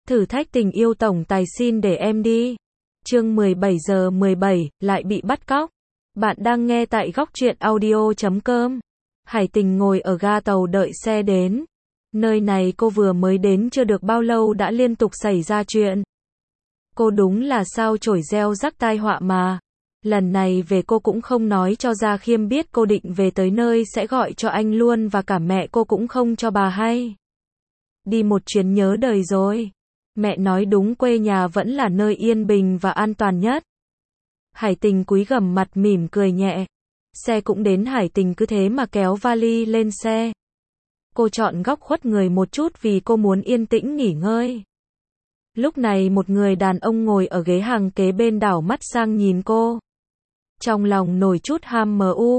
Thử thách tình yêu tổng tài xin để em đi. Chương 17 giờ 17, lại bị bắt cóc. Bạn đang nghe tại góc truyện audio.com. Hải Tình ngồi ở ga tàu đợi xe đến. Nơi này cô vừa mới đến chưa được bao lâu đã liên tục xảy ra chuyện. Cô đúng là sao chổi gieo rắc tai họa mà. Lần này về cô cũng không nói cho Gia Khiêm biết cô định về tới nơi sẽ gọi cho anh luôn và cả mẹ cô cũng không cho bà hay. Đi một chuyến nhớ đời rồi. Mẹ nói đúng, quê nhà vẫn là nơi yên bình và an toàn nhất. Hải Tình cúi gằm mặt mỉm cười nhẹ. Xe cũng đến, Hải Tình cứ thế mà kéo vali lên xe. Cô chọn góc khuất người một chút vì cô muốn yên tĩnh nghỉ ngơi. Lúc này một người đàn ông ngồi ở ghế hàng kế bên đảo mắt sang nhìn cô. Trong lòng nổi chút ham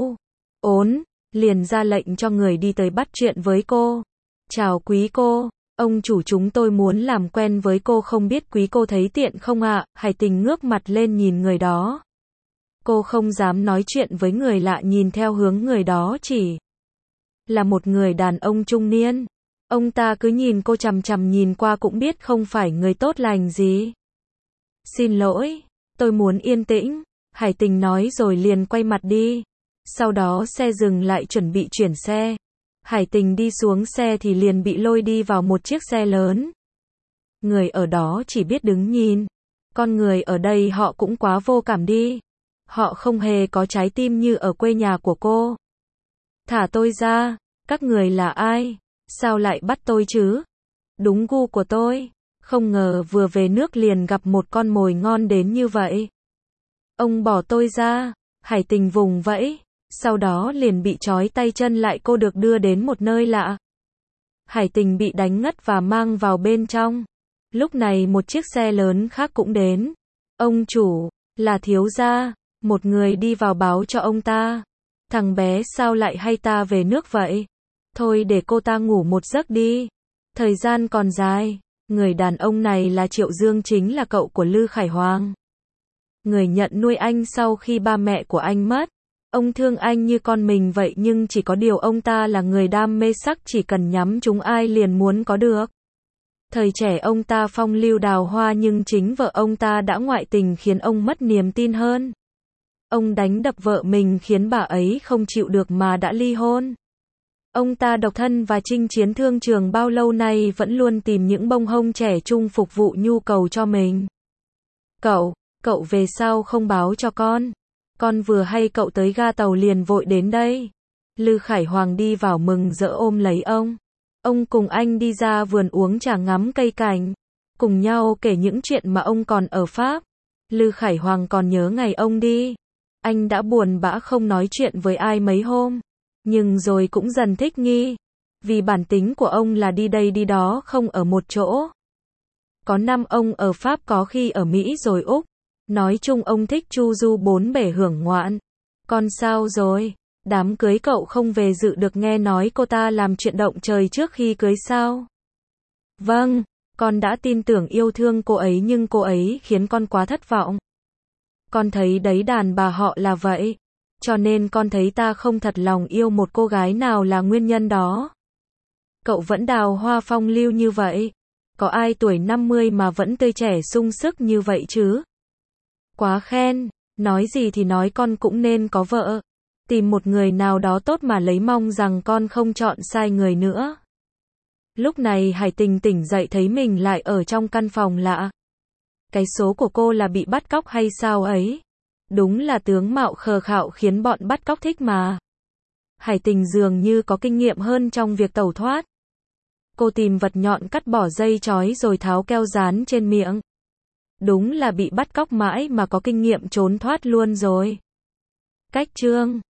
ốn, liền ra lệnh cho người đi tới bắt chuyện với cô. Chào quý cô, ông chủ chúng tôi muốn làm quen với cô, không biết quý cô thấy tiện không ạ? Hải Tình ngước mặt lên nhìn người đó. Cô không dám nói chuyện với người lạ, nhìn theo hướng người đó chỉ là một người đàn ông trung niên. Ông ta cứ nhìn cô chằm chằm, nhìn qua cũng biết không phải người tốt lành gì. Xin lỗi, tôi muốn yên tĩnh, Hải Tình nói rồi liền quay mặt đi. Sau đó xe dừng lại chuẩn bị chuyển xe. Hải Tình đi xuống xe thì liền bị lôi đi vào một chiếc xe lớn. Người ở đó chỉ biết đứng nhìn. Con người ở đây họ cũng quá vô cảm đi. Họ không hề có trái tim như ở quê nhà của cô. Thả tôi ra, các người là ai? Sao lại bắt tôi chứ? Đúng gu của tôi. Không ngờ vừa về nước liền gặp một con mồi ngon đến như vậy. Ông bỏ tôi ra. Hải Tình vùng vẫy. Sau đó liền bị trói tay chân lại, cô được đưa đến một nơi lạ. Hải Tình bị đánh ngất và mang vào bên trong. Lúc này một chiếc xe lớn khác cũng đến. Ông chủ, là thiếu gia. Một người đi vào báo cho ông ta. Thằng bé sao lại hay ta về nước vậy? Thôi để cô ta ngủ một giấc đi. Thời gian còn dài. Người đàn ông này là Triệu Dương, chính là cậu của Lư Khải Hoàng. Người nhận nuôi anh sau khi ba mẹ của anh mất. Ông thương anh như con mình vậy, nhưng chỉ có điều ông ta là người đam mê sắc, chỉ cần nhắm trúng ai liền muốn có được. Thời trẻ ông ta phong lưu đào hoa, nhưng chính vợ ông ta đã ngoại tình khiến ông mất niềm tin hơn. Ông đánh đập vợ mình khiến bà ấy không chịu được mà đã ly hôn. Ông ta độc thân và chinh chiến thương trường bao lâu nay vẫn luôn tìm những bông hông trẻ trung phục vụ nhu cầu cho mình. Cậu về sao không báo cho con? Con vừa hay cậu tới ga tàu liền vội đến đây. Lư Khải Hoàng đi vào mừng rỡ ôm lấy ông. Ông cùng anh đi ra vườn uống trà, ngắm cây cảnh. Cùng nhau kể những chuyện mà ông còn ở Pháp. Lư Khải Hoàng còn nhớ ngày ông đi. Anh đã buồn bã không nói chuyện với ai mấy hôm. Nhưng rồi cũng dần thích nghi. Vì bản tính của ông là đi đây đi đó, không ở một chỗ. Có năm ông ở Pháp, có khi ở Mỹ rồi Úc. Nói chung ông thích chu du bốn bể hưởng ngoạn. Con sao rồi? Đám cưới cậu không về dự được, nghe nói cô ta làm chuyện động trời trước khi cưới sao? Vâng, con đã tin tưởng yêu thương cô ấy nhưng cô ấy khiến con quá thất vọng. Con thấy đấy, đàn bà họ là vậy. Cho nên con thấy ta không thật lòng yêu một cô gái nào là nguyên nhân đó. Cậu vẫn đào hoa phong lưu như vậy. Có ai tuổi 50 mà vẫn tươi trẻ sung sức như vậy chứ? Quá khen, nói gì thì nói, con cũng nên có vợ. Tìm một người nào đó tốt mà lấy, mong rằng con không chọn sai người nữa. Lúc này Hải Tình tỉnh dậy thấy mình lại ở trong căn phòng lạ. Cái số của cô là bị bắt cóc hay sao ấy? Đúng là tướng mạo khờ khạo khiến bọn bắt cóc thích mà. Hải Tình dường như có kinh nghiệm hơn trong việc tẩu thoát. Cô tìm vật nhọn cắt bỏ dây trói rồi tháo keo dán trên miệng. Đúng là bị bắt cóc mãi mà có kinh nghiệm trốn thoát luôn rồi. Cách chương